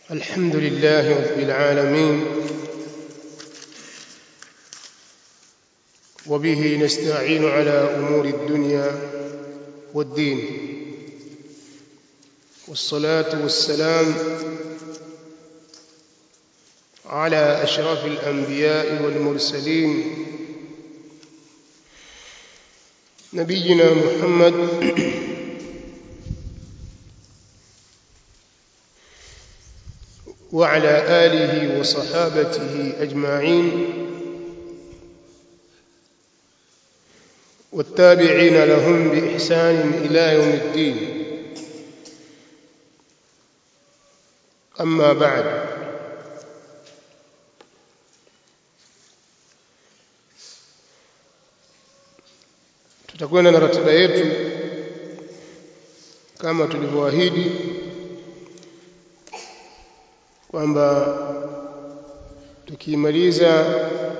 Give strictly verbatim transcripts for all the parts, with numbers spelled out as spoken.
الحمد لله رب العالمين وبه نستعين على أمور الدنيا والدين والصلاة والسلام على أشرف الأنبياء والمرسلين نبينا محمد وعلى آله وصحابته أجمعين والتابعين لهم بإحسان إلى يوم الدين. أما بعد، tutakwenda na ratiba yetu kama tulivyoahidi kwamba tukimaliza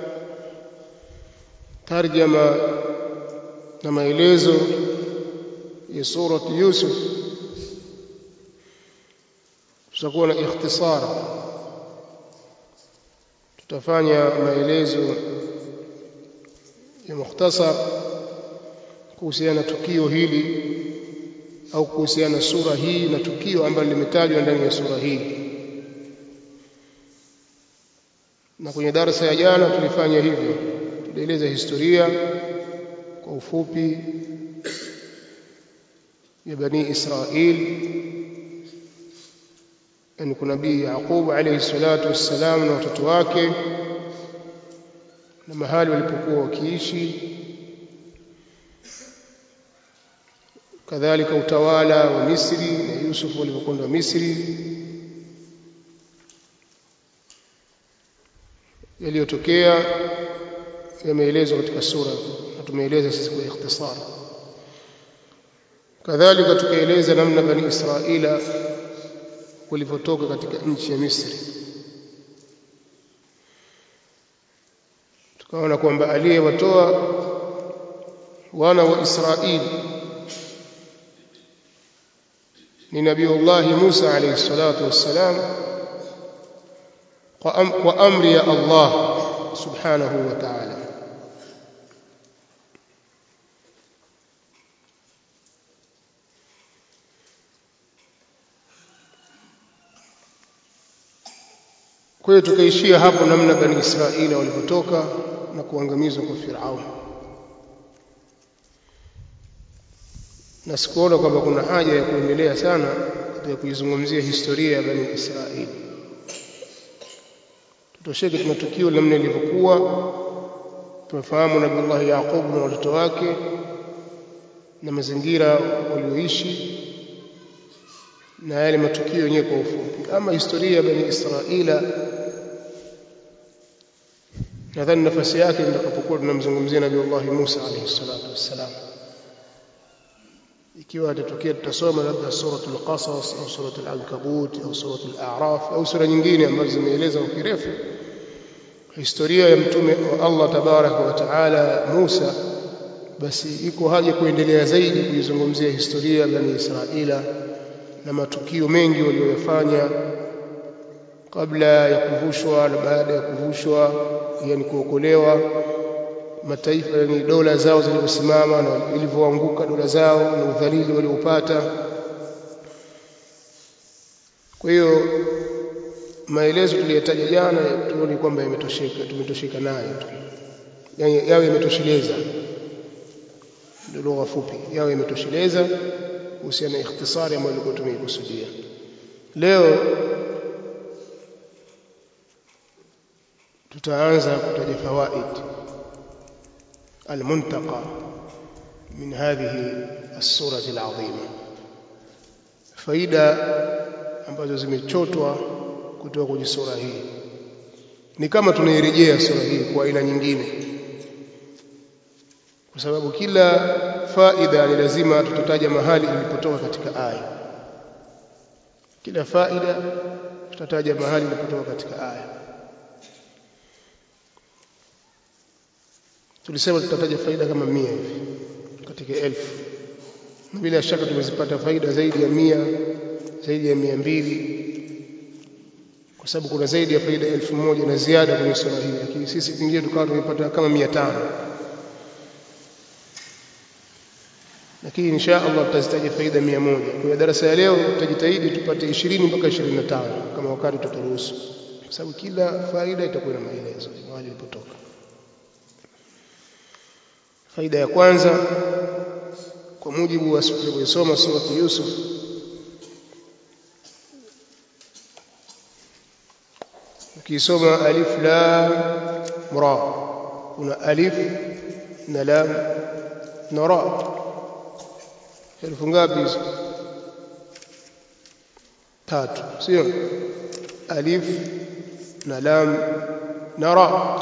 tarjama na maelezo ya sura Yusuf tutakuwa na ikhtisar, tutafanya maelezo ya mukhtasar kuhusiana na tukio hili au kuhusiana na sura hii na tukio ambalo limetajwa ndani ya sura hii. Na kwenye darasa ya jana tulifanya hivyo, tulieleza historia kwa ufupi ya Bani Israil, yani kuna Nabii Yaqub alayhi salatu wassalam na watoto wake na mahali walipokuwa wakiishi, kadhalika utawala wa Misri na Yusuf walipokwenda Misri, yaliyotokea yameelezwa katika sura na tumeeleza sisi kwa ikhtisar. Kadhalika tukaeleza namna Bani Israila walivyotoka katika nchi ya Misri, tukaona kwamba aliyewatoa wana wa Israili ni Nabiiullah Musa alayhi salatu wassalam kwa amri ya Allah subhanahu wa ta'ala. Kwa hiyo tukaishia hapo namna Bani Israili walipotoka na kuangamizwa kwa Firaun, na sikuona kwamba kuna haja ya kuendelea sana katika kuizungumzia historia ya Bani Israili. Tutosheke tuna tukio namna lilivyokuwa, tunafahamu Nabii Yaqub na watoto wake na mazingira walioishi na yale matukio yenyewe kwa ufupi. Ama historia ya Bani Israila nadhani nafasi yake nitakapokuwa tunamzungumzia Nabii Musa alayhi salatu wassalam, ikiwa atatokea tutasoma labda suratul Qasas au suratul Ankabut au suratul A'raf au sura nyingine ambazo zimeeleza kwa kirefu historia ya mtume wa Allah tabaraka wa taala Musa, basi iko haja kuendelea zaidi kuizungumzia historia ya Bani Israila na matukio mengi waliyofanya kabla ya kuvushwa na baada ya kuvushwa, yani kuokolewa mataifa, yani dola zao zilizosimama na ilivyoanguka dola zao na udhalili waliopata. Kwa hiyo maelezo tuliyotaja jana tuone kwamba yametosheka, tumetosheka nayo tu, yani yawe yametosheleza, ndio lugha fupi, yawe yametosheleza kuhusiana na ikhtisari ambayo tulikuwa tumeikusudia. Leo tutaanza kutaja fawaid almuntaqa min hadhihi as-surah al-azima, faida ambazo zimechotwa kutoka kwenye sura hii. Ni kama tunairejea sura hii kwa aina nyingine, kwa sababu kila faida ni lazima tutataja mahali ilipotoka katika aya. Kila faida tutataja mahali ilipotoka katika aya. Tulisema tutataja faida kama mia hivi katika elfu, na bila shaka tumezipata faida zaidi ya mia, zaidi ya mia mbili kwa sababu kuna zaidi ya faida elfu moja na ziada kwenye sura hii, lakini sisi pengine tukawa tumepata kama mia tano. Lakini insha Allah tutazitaja faida mia moja. Kwa darasa ya leo tutajitahidi tupate ishirini mpaka ishirini na tano kama wakati tutaruhusu, kwa sababu kila faida itakuwa na maelezo mahali ilipotoka. Faida ya kwanza, kwa mujibu wa kusoma sura Yusuf, ukisoma alif lam ra, kuna alif na lam na ra. Herufi ngapi hizo? Tatu, sio? Alif na lam na ra.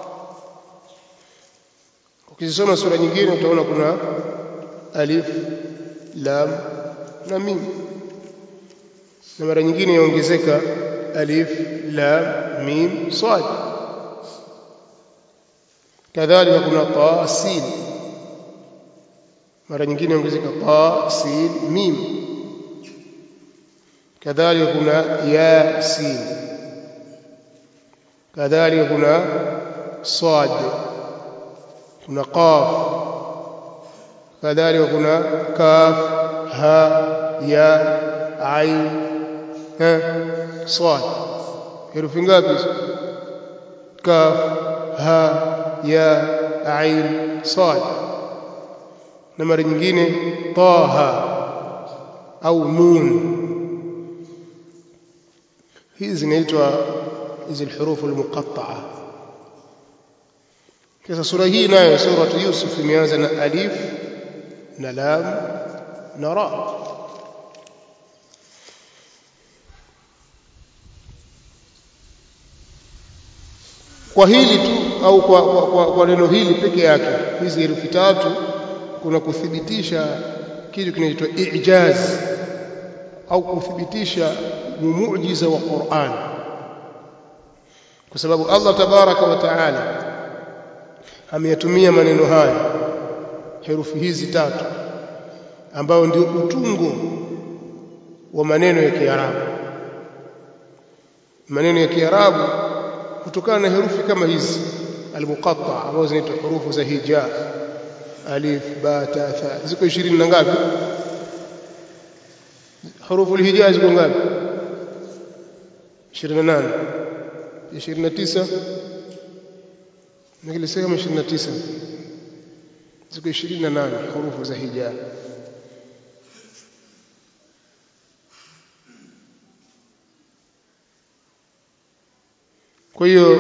Ukisoma sura nyingine utaona kuna alif, lam na mim, na mara nyingine yaongezeka alif, lam, mim, sad. Kadhalika kuna ta, sin, mara nyingine yaongezeka ta, sin, mim. Kadhalika kuna ya, sin. Kadhalika kuna sad, kuna qaf. Kadhalika kuna kaf, ha, ya, ain, ha, sad. Herufi ngapi? Kaf, ha, ya, ain, sad. Na mara nyingine taha au nun. Hizi zinaitwa hizi alhurufu almuqatta'a. Kisa sura hii nayo sura Yusuf imeanza na alif na lam na ra. Kwa hili tu au kwa, kwa, kwa, kwa neno hili peke yake, hizi herufi tatu, kuna kuthibitisha kitu kinaitwa i'jaz au kuthibitisha muujiza wa Qur'an, kwa sababu Allah tabaraka wa taala ameyatumia maneno haya, herufi hizi tatu, ambao ndio utungo wa maneno ya Kiarabu. Maneno ya Kiarabu kutokana na herufi kama hizi almuqatta, ambazo zinaitwa hurufu za hija, alif, ba, ta, tha. Ziko ishirini na ngapi? Hurufu alhija ziko ngapi? ishirini na nane, ishirini na tisa. Nikilisema ishirini na tisa, ziko ishirini na nane hurufu za hija. Kwa hiyo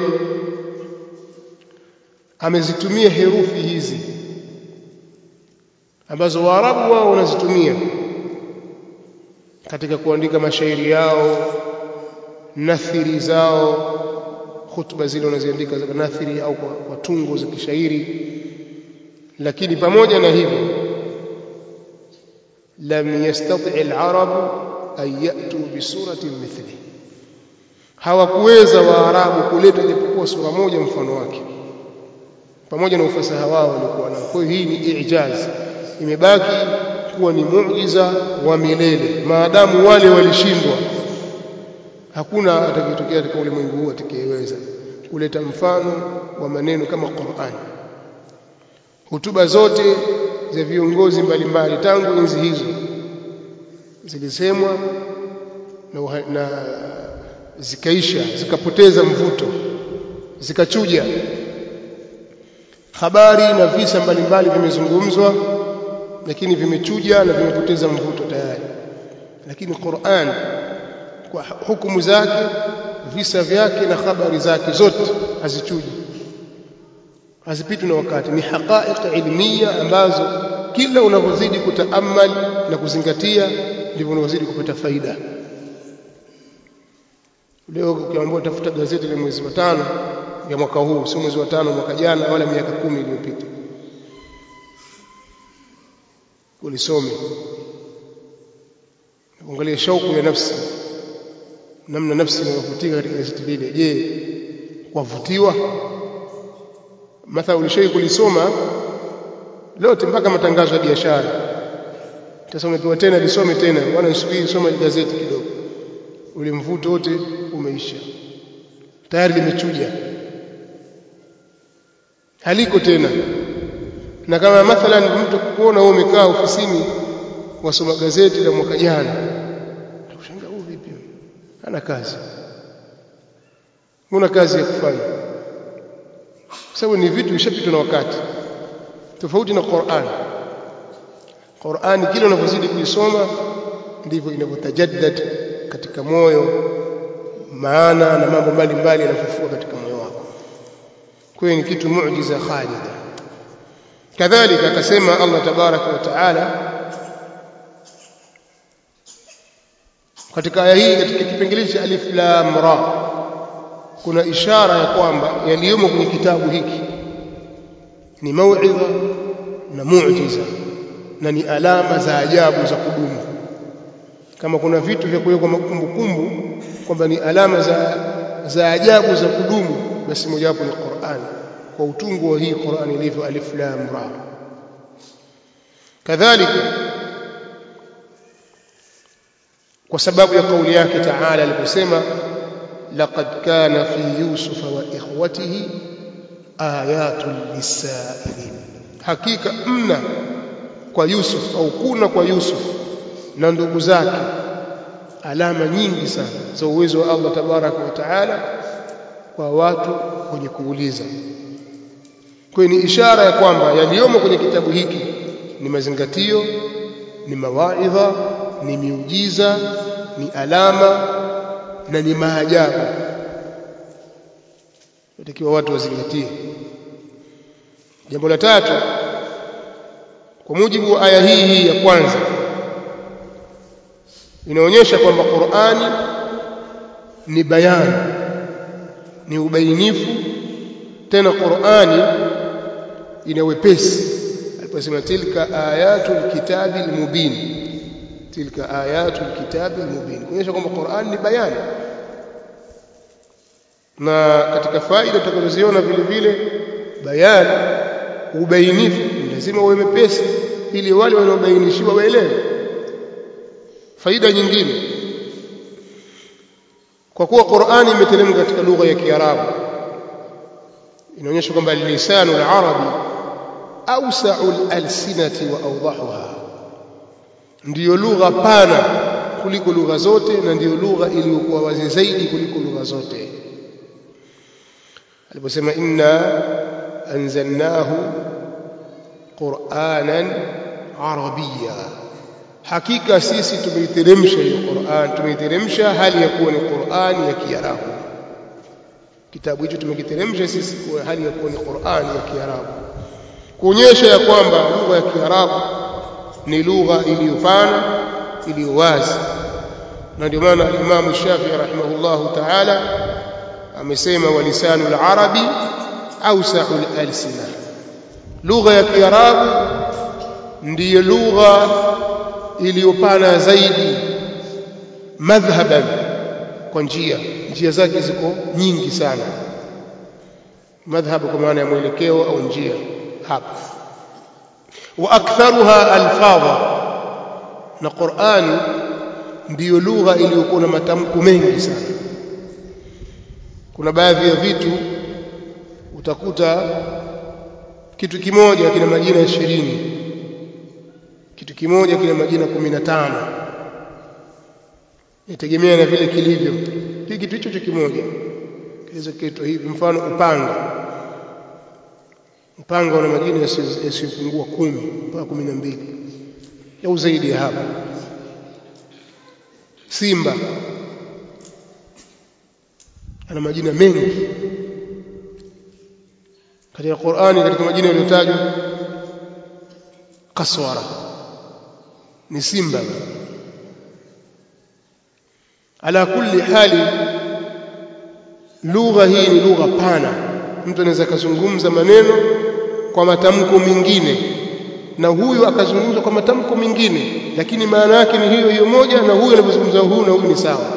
amezitumia herufi hizi ambazo Waarabu wao wanazitumia katika kuandika mashairi yao, nathiri zao, hutuba zile wanaziandika za nathiri au kwa, kwa tungo za kishairi. Lakini pamoja na hivyo, lam yastati' al-arab an ya'tu bi suratin mithli, hawakuweza Waarabu kuleta japokuwa sura moja mfano wake, pamoja na ufasaha wao walikuwa nao. Kwa hiyo hii ni i'jaz, imebaki kuwa ni muujiza wa milele. Maadamu wale walishindwa, hakuna atakayetokea katika ulimwengu huu atakayeweza kuleta mfano wa maneno kama Qur'an. Hutuba zote za viongozi mbalimbali tangu enzi hizo zilisemwa na, na zikaisha, zikapoteza mvuto, zikachuja. Habari na visa mbalimbali vimezungumzwa, lakini vimechuja na vimepoteza mvuto tayari. Lakini Qur'an kwa hukumu zake, visa vyake na habari zake zote hazichuji, hazipitwi na wakati. Ni haqaiq ilmiya ambazo kila unavyozidi kutaamal na kuzingatia ndivyo unavyozidi kupata faida. Leo ukiambiwa tafuta gazeti la mwezi wa tano ya mwaka huu, sio mwezi wa tano mwaka jana wala miaka kumi iliyopita, ulisome, angalia shauku ya nafsi, namna nafsi inayovutika katika gazeti lile. Je, wavutiwa? Mathalan ulishai kulisoma lote mpaka matangazo ya biashara, sasa umepewa tena lisome tena, bwana nisubiri soma gazeti kidogo, ule mvuto wote umeisha. tayari limechuja, haliko tena. Na kama mathalan mtu kuona wewe umekaa ofisini wasoma gazeti la mwaka jana, utakushangaa huyu vipi, hana kazi, huna kazi ya kufanya, kwa sababu ni vitu vishapitwa na wakati. Tofauti na Qur'an. Qur'an kile unavyozidi kuisoma ndivyo inavyotajaddad katika moyo, maana na mambo mbalimbali yanafufua katika moyo wako. Kwa hiyo ni kitu muujiza khalida. Kadhalika akasema Allah tabaraka wa taala katika aya hii, katika kipengele cha alif lam ra, kuna ishara ya kwamba yaliyomo kwenye kitabu hiki ni mauidha na muujiza na ni alama za ajabu za kudumu. Kama kuna vitu vya kuwekwa kumbukumbu kwamba ni alama za za ajabu za kudumu, basi mojawapo ni Qur'an, kwa utungu wa hii Qur'an ilivyo alif lam ra. Kadhalika kwa sababu ya kauli yake Taala aliposema laqad kana fi yusufa wa ikhwatihi ayatun lisailin, hakika mna kwa Yusuf au kuna kwa Yusuf na ndugu zake alama nyingi sana za uwezo wa Allah tabaraka wa taala kwa watu wenye kuuliza. Kwa ni ishara ya kwamba yaliyomo kwenye kitabu hiki ni mazingatio, ni mawaidha, ni miujiza, ni alama na ni maajabu, watakiwa watu wazingatie. Jambo la tatu, kwa mujibu wa aya hii hii ya kwanza, inaonyesha kwamba Qur'ani ni bayani, ni ubainifu. Tena Qur'ani ina wepesi. Aliposema tilka ayatul kitabil mubin, tilka ayatul kitabil mubin, kuonyesha kwamba Qur'ani ni bayani. Na katika faida tutakazoziona vile vile, bayani, ubainifu, lazima uwe mepesi ili wale wanaobainishiwa waelewe. Faida nyingine, kwa kuwa Qur'ani imeteremka katika lugha ya Kiarabu, inaonyesha kwamba lisanu al-arabi awsa'u al-alsinati wa awdahuha, ndiyo lugha pana kuliko lugha zote na ndiyo lugha iliyokuwa wazi zaidi kuliko lugha zote. Aliposema inna anzalnahu qur'anan arabiyya, hakika sisi tumeiteremsha hiyo Qur'an, tumeiteremsha hali ya kuwa ni Qur'an ya Kiarabu. Kitabu hicho tumekiteremsha sisi kwa hali ya kuwa ni Qur'an ya Kiarabu, kuonyesha ya kwamba lugha ya Kiarabu ni lugha iliyopana, iliyo wazi. Na ndio maana Imam Shafi'i rahimahullahu ta'ala amesema walisanul arabi awsa'ul alsina, lugha ya Kiarabu ndiyo lugha iliyopana zaidi madhhaban, kwa njia njia zake ziko nyingi sana. Madhhabu kwa maana ya mwelekeo au njia hapa. Wa aktharuha alfadha, na Qur'ani ndiyo lugha iliyokuwa na matamko mengi sana. Kuna baadhi ya vitu utakuta kitu kimoja kina majina ishirini, kitu kimoja kina majina kumi na tano, inategemea na vile kilivyo. Hiki kitu hicho kimoja kiweza kuitwa hivi. Mfano upanga, upanga una majina yasiyopungua kumi mpaka kumi na mbili au zaidi ya hapo. Simba ana majina mengi katika Qur'ani. Katika majina yaliyotajwa kaswara ni simba. Ala kulli hali, lugha hii ni lugha pana. Mtu anaweza kuzungumza maneno kwa matamko mengine na huyu akazungumza kwa matamko mengine, lakini maana yake ni hiyo hiyo moja, na huyu anazungumza huyu na huyu ni sawa,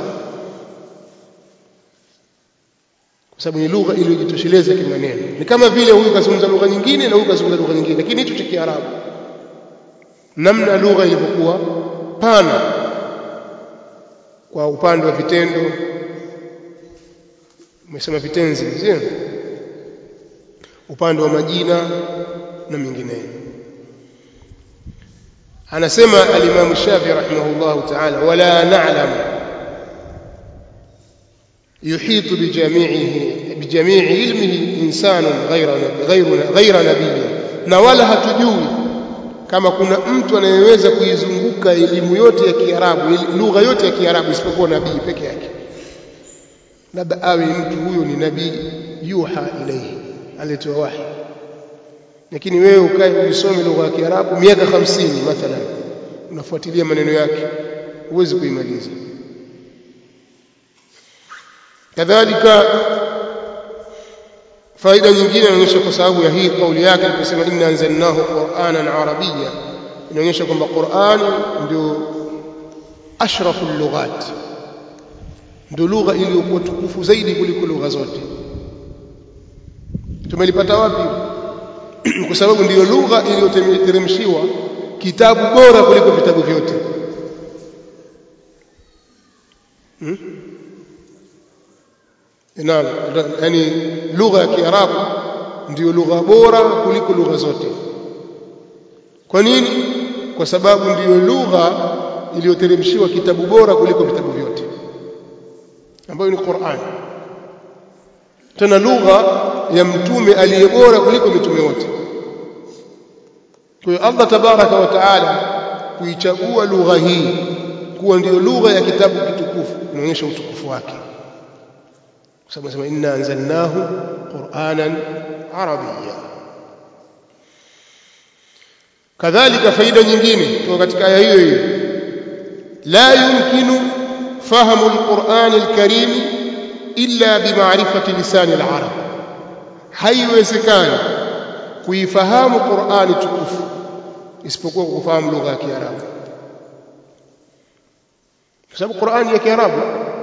kwa sababu ni lugha iliyojitosheleza kimaneno. Ni kama vile huyu kazungumza lugha nyingine na huyu kazungumza lugha nyingine, lakini hicho cha Kiarabu, namna lugha ilivyokuwa pana kwa upande wa vitendo, umesema vitenzi sio upande wa majina na mengineyo. Anasema al-Imam Shafi'i rahimahullah ta'ala wala na'lam yuhitu bi jami'ihi bi jami'i ilmihi insanun ghayra ghayra ghayra nabiy, na wala hatujui kama kuna mtu anayeweza kuizunguka elimu yote ya Kiarabu, lugha yote ya Kiarabu isipokuwa nabii peke yake. Labda awe mtu huyo ni nabii yuha ilayhi, alitoa wahi. Lakini wewe ukae usome lugha ya Kiarabu miaka hamsini mathalan, unafuatilia maneno yake, huwezi kuimaliza. Kadhalika faida nyingine inaonyesha kwa sababu ya hii kauli yake aliposema inna anzalnahu qur'anan arabiyya, inaonyesha kwamba Qur'an ndio ashraful lughat, ndio lugha iliyokuwa tukufu zaidi kuliko lugha zote. Tumelipata wapi? Kwa sababu ndiyo lugha iliyoteremshiwa kitabu bora kuliko vitabu vyote. Hmm? Naam, yani lugha ya Kiarabu ndiyo lugha bora kuliko lugha zote. Kwa nini? Kwa sababu ndiyo lugha iliyoteremshiwa kitabu bora kuliko vitabu vyote, ambayo ni Qur'an. Tena lugha ya mtume aliyebora kuliko mitume wote. Kwa hiyo Allah tabaraka wa taala kuichagua lugha hii kuwa ndiyo lugha ya kitabu kitukufu inaonyesha utukufu wake. Kwa sababu nasema inna anzalnahu qur'anan arabiyya. Kadhalika faida nyingine kutoka katika aya hiyo hiyo, la yumkinu fahamu al-Qur'an al-Karim illa bima'rifati lisan al-arab, haiwezekani kuifahamu Qur'ani tukufu isipokuwa kufahamu lugha ya Kiarabu. Kwa sababu Qur'ani ya Kiarabu,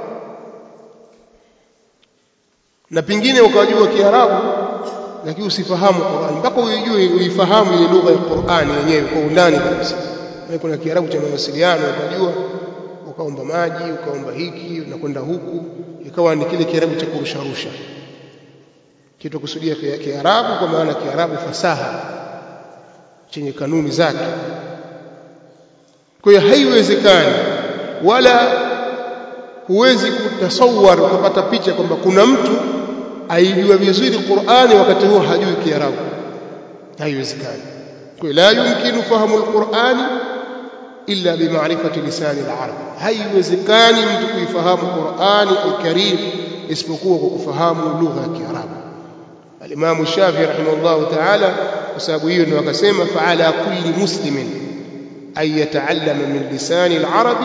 na pingine ukajua Kiarabu lakini usifahamu Qur'ani mpaka uijue uifahamu ile lugha ya Qur'ani yenyewe kwa undani kabisa. Na kuna Kiarabu cha mawasiliano ukajua, ukaomba maji, ukaomba hiki, unakwenda huku, ikawa ni kile Kiarabu cha kurusha rusha. Kitu kusudia Kiarabu kwa maana Kiarabu fasaha chenye kanuni zake. Kwa hiyo haiwezekani wala huwezi kutasawar kupata picha kwamba kuna mtu aijua vizuri Qur'ani wakati huo hajui Kiarabu. Haiwezekani. Kwa hiyo la yumkinu fahamu al-Qur'ani illa bima'rifati lisani al-arab, haiwezekani mtu kuifahamu Qur'ani al-Karim isipokuwa kwa kufahamu lugha ya Kiarabu. Al-Imam Shafi'i rahimahullah ta'ala kwa sababu hiyo ndio akasema fa'ala kulli muslimin ay yata'allama min lisani al-arab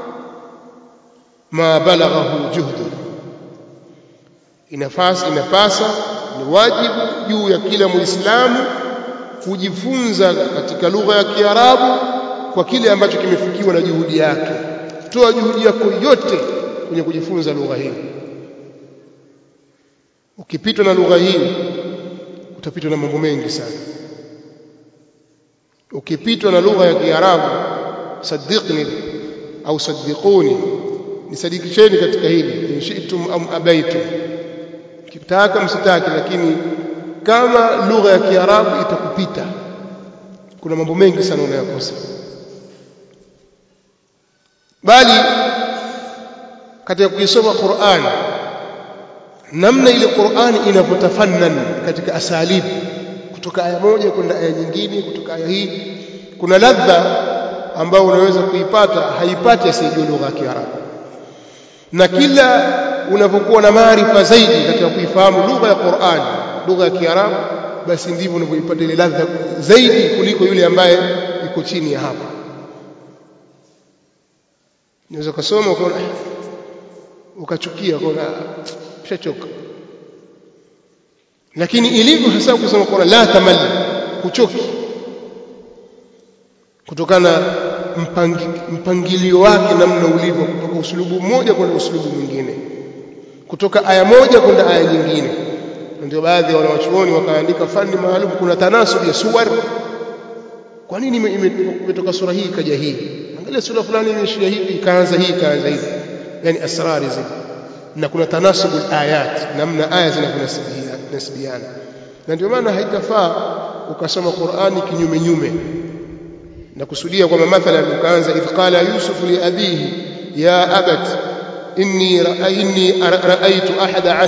ma balaghahu juhdu, inafasi inapasa ni wajibu juu ya kila Muislamu kujifunza katika lugha ya Kiarabu kwa kile ambacho kimefikiwa na juhudi yake. Toa juhudi yako yote kwenye kujifunza lugha hii. Ukipitwa na lugha hii utapitwa na mambo mengi sana. Ukipitwa na lugha ya Kiarabu, saddiqni au saddiquni, nisadikisheni katika hili, inshitum am abaitum, kitaka msitaki, lakini kama lugha ya Kiarabu itakupita kuna mambo mengi sana unayakosa. Bali katika kuisoma Qur'an, namna ile Qur'an inavyotafannan katika asalibu kutoka aya moja kwenda aya nyingine, kutoka aya hii, kuna ladha ambayo unaweza kuipata haipati asiyejua lugha ya Kiarabu. Na kila unapokuwa na maarifa zaidi katika kuifahamu lugha ya Qur'an, lugha ya Kiarabu, basi ndivyo unavyoipata ile ladha zaidi kuliko yule ambaye yuko chini ya hapo. Unaweza kusoma ukaona ukachukia, ukaona ushachoka. Lakini ilivyo hasa kusoma Qur'an, la tamal, kuchoki, kutokana mpangi, mpangilio wake namna ulivyo, kutoka usulubu mmoja kwenda usulubu mwingine, kutoka aya moja kwenda aya nyingine. Ndio baadhi ya wanawachuoni wakaandika fani maalum, kuna tanasub ya suwar. Kwa nini imetoka sura hii ikaja hii? Angalia sura fulani imeishia hivi ikaanza hii ikaanza hivi, yani asrari zile. na kuna tanasubul ayat, namna aya zinavyonasibiana. Na ndio maana haitafaa ukasoma Qur'ani kinyume nyume na kusudia kwamba mathalan ukaanza idh qala yusuf li abihi ya abat inni ra'ayni ra'aytu ahada